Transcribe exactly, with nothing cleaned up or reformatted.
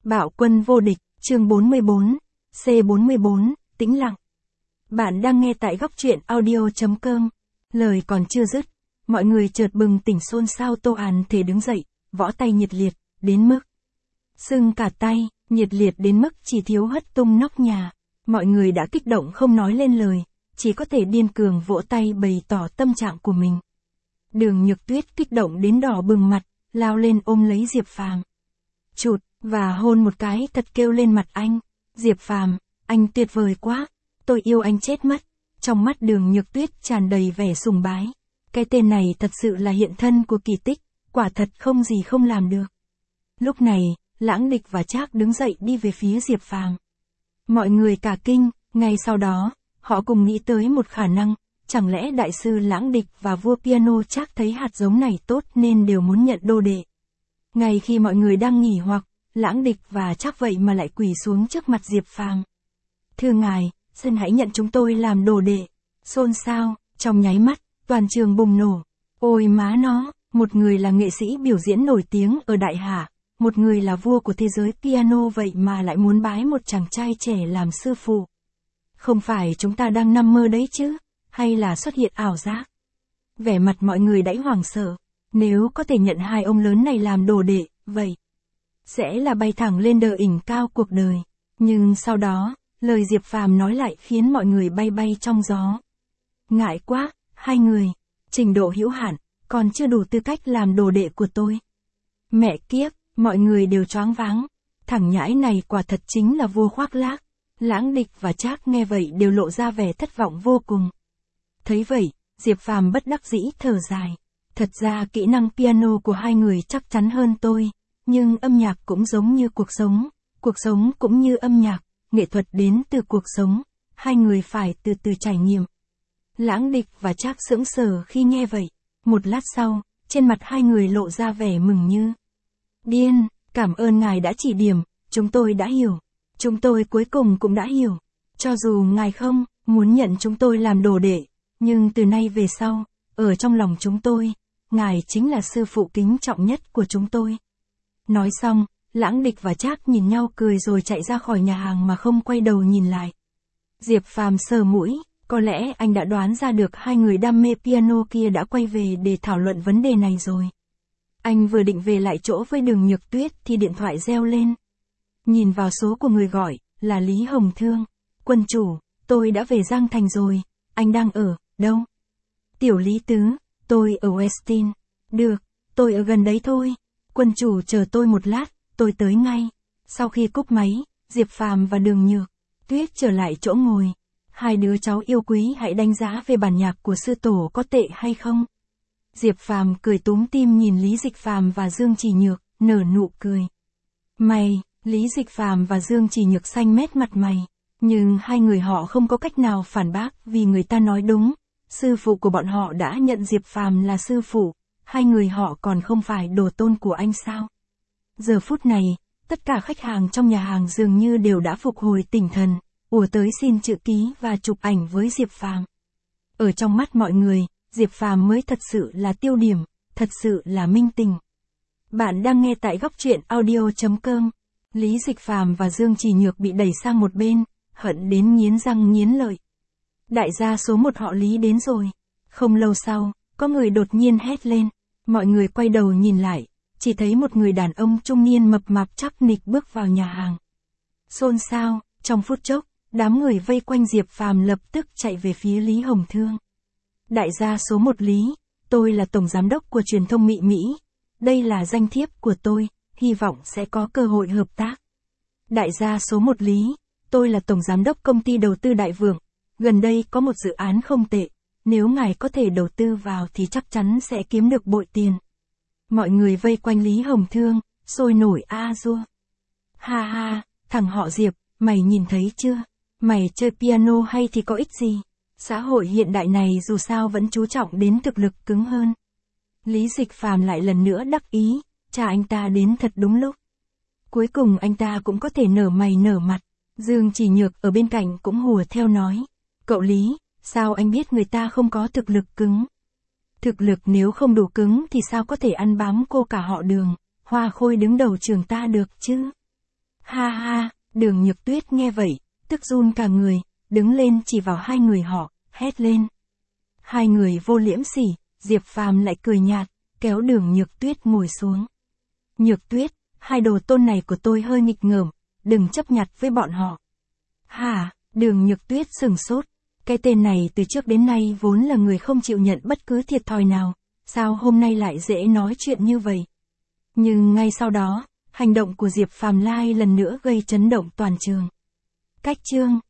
Bạo quân vô địch, chương bốn mươi bốn, C bốn mươi bốn, tĩnh lặng. Bạn đang nghe tại góc truyện audio chấm com. Lời còn chưa dứt, mọi người chợt bừng tỉnh xôn xao. Tô Án thể đứng dậy, võ tay nhiệt liệt, đến mức sưng cả tay, nhiệt liệt đến mức chỉ thiếu hất tung nóc nhà. Mọi người đã kích động không nói lên lời, chỉ có thể điên cường vỗ tay bày tỏ tâm trạng của mình. Đường Nhược Tuyết kích động đến đỏ bừng mặt, lao lên ôm lấy Diệp Phàm. Chụt, và hôn một cái thật kêu lên mặt anh. Diệp Phàm, anh tuyệt vời quá, tôi yêu anh chết mất. Trong mắt Đường Nhược Tuyết tràn đầy vẻ sùng bái. Cái tên này thật sự là hiện thân của kỳ tích, quả thật không gì không làm được. Lúc này, Lãng Địch và Trác đứng dậy đi về phía Diệp Phàm. Mọi người cả kinh, ngay sau đó, họ cùng nghĩ tới một khả năng, chẳng lẽ đại sư Lãng Địch và vua piano Trác thấy hạt giống này tốt nên đều muốn nhận đồ đệ. Ngay khi mọi người đang nghỉ hoặc, Lãng Địch và Trác vậy mà lại quỳ xuống trước mặt Diệp Phàm. Thưa ngài, xin hãy nhận chúng tôi làm đồ đệ. Xôn xao, trong nháy mắt, toàn trường bùng nổ. Ôi má nó, một người là nghệ sĩ biểu diễn nổi tiếng ở Đại Hạ, một người là vua của thế giới piano vậy mà lại muốn bái một chàng trai trẻ làm sư phụ. Không phải chúng ta đang nằm mơ đấy chứ, hay là xuất hiện ảo giác? Vẻ mặt mọi người đãy hoảng sợ, nếu có thể nhận hai ông lớn này làm đồ đệ, vậy sẽ là bay thẳng lên đờ đỉnh cao cuộc đời. Nhưng sau đó, lời Diệp Phàm nói lại khiến mọi người bay bay trong gió. Ngại quá, hai người, trình độ hữu hạn, còn chưa đủ tư cách làm đồ đệ của tôi. Mẹ kiếp, mọi người đều choáng váng. Thằng nhãi này quả thật chính là vua khoác lác. Lãng Địch và Trác nghe vậy đều lộ ra vẻ thất vọng vô cùng. Thấy vậy, Diệp Phàm bất đắc dĩ thở dài. Thật ra kỹ năng piano của hai người chắc chắn hơn tôi, nhưng âm nhạc cũng giống như cuộc sống, cuộc sống cũng như âm nhạc, nghệ thuật đến từ cuộc sống, hai người phải từ từ trải nghiệm. Lãng Địch và Trác sững sờ khi nghe vậy, một lát sau, trên mặt hai người lộ ra vẻ mừng như điên. Cảm ơn ngài đã chỉ điểm, chúng tôi đã hiểu, chúng tôi cuối cùng cũng đã hiểu. Cho dù ngài không muốn nhận chúng tôi làm đồ đệ, nhưng từ nay về sau, ở trong lòng chúng tôi, ngài chính là sư phụ kính trọng nhất của chúng tôi. Nói xong, Lãng Địch và Trác nhìn nhau cười rồi chạy ra khỏi nhà hàng mà không quay đầu nhìn lại. Diệp Phàm sờ mũi, có lẽ anh đã đoán ra được hai người đam mê piano kia đã quay về để thảo luận vấn đề này rồi. Anh vừa định về lại chỗ với Đường Nhược Tuyết thì điện thoại reo lên. Nhìn vào số của người gọi, là Lý Hồng Thương. Quân chủ, tôi đã về Giang Thành rồi, anh đang ở đâu? Tiểu Lý Tứ, tôi ở Westin. Được, tôi ở gần đấy thôi. Quân chủ chờ tôi một lát, tôi tới ngay. Sau khi cúp máy, Diệp Phàm và Đường Nhược Tuyết trở lại chỗ ngồi. Hai đứa cháu yêu quý hãy đánh giá về bản nhạc của sư tổ có tệ hay không? Diệp Phàm cười túm tim nhìn Lý Dịch Phàm và Dương Chỉ Nhược, nở nụ cười. Mày, Lý Dịch Phàm và Dương Chỉ Nhược xanh mét mặt mày. Nhưng hai người họ không có cách nào phản bác vì người ta nói đúng. Sư phụ của bọn họ đã nhận Diệp Phàm là sư phụ. Hai người họ còn không phải đồ tôn của anh sao? Giờ phút này, tất cả khách hàng trong nhà hàng dường như đều đã phục hồi tinh thần, ùa tới xin chữ ký và chụp ảnh với Diệp Phàm. Ở trong mắt mọi người, Diệp Phàm mới thật sự là tiêu điểm, thật sự là minh tình. Bạn đang nghe tại góc truyện audio chấm com. Lý Dịch Phàm và Dương Chỉ Nhược bị đẩy sang một bên, hận đến nghiến răng nghiến lợi. Đại gia số một họ Lý đến rồi. Không lâu sau, có người đột nhiên hét lên. Mọi người quay đầu nhìn lại, chỉ thấy một người đàn ông trung niên mập mạp chắc nịch bước vào nhà hàng. Xôn xao, trong phút chốc, đám người vây quanh Diệp Phàm lập tức chạy về phía Lý Hồng Thương. Đại gia số một Lý, tôi là tổng giám đốc của truyền thông Mỹ Mỹ. Đây là danh thiếp của tôi, hy vọng sẽ có cơ hội hợp tác. Đại gia số một Lý, tôi là tổng giám đốc công ty đầu tư Đại Vượng. Gần đây có một dự án không tệ, nếu ngài có thể đầu tư vào thì chắc chắn sẽ kiếm được bội tiền. Mọi người vây quanh Lý Hồng Thương, sôi nổi a dua. Ha ha, thằng họ Diệp, mày nhìn thấy chưa? Mày chơi piano hay thì có ích gì? Xã hội hiện đại này dù sao vẫn chú trọng đến thực lực cứng hơn. Lý Dịch Phàm lại lần nữa đắc ý, cha anh ta đến thật đúng lúc. Cuối cùng anh ta cũng có thể nở mày nở mặt. Dương Chỉ Nhược ở bên cạnh cũng hùa theo nói. Cậu Lý, sao anh biết người ta không có thực lực cứng? Thực lực nếu không đủ cứng thì sao có thể ăn bám cô cả họ Đường, Hoa Khôi đứng đầu trường ta được chứ? Ha ha, Đường Nhược Tuyết nghe vậy, tức run cả người, đứng lên chỉ vào hai người họ, hét lên. Hai người vô liễm sỉ, Diệp Phàm lại cười nhạt, kéo Đường Nhược Tuyết ngồi xuống. Nhược Tuyết, hai đồ tôn này của tôi hơi nghịch ngợm, đừng chấp nhặt với bọn họ. Hả, Đường Nhược Tuyết sừng sốt, cái tên này từ trước đến nay vốn là người không chịu nhận bất cứ thiệt thòi nào, sao hôm nay lại dễ nói chuyện như vậy. Nhưng ngay sau đó, hành động của Diệp Phàm Lai lần nữa gây chấn động toàn trường. Cách chương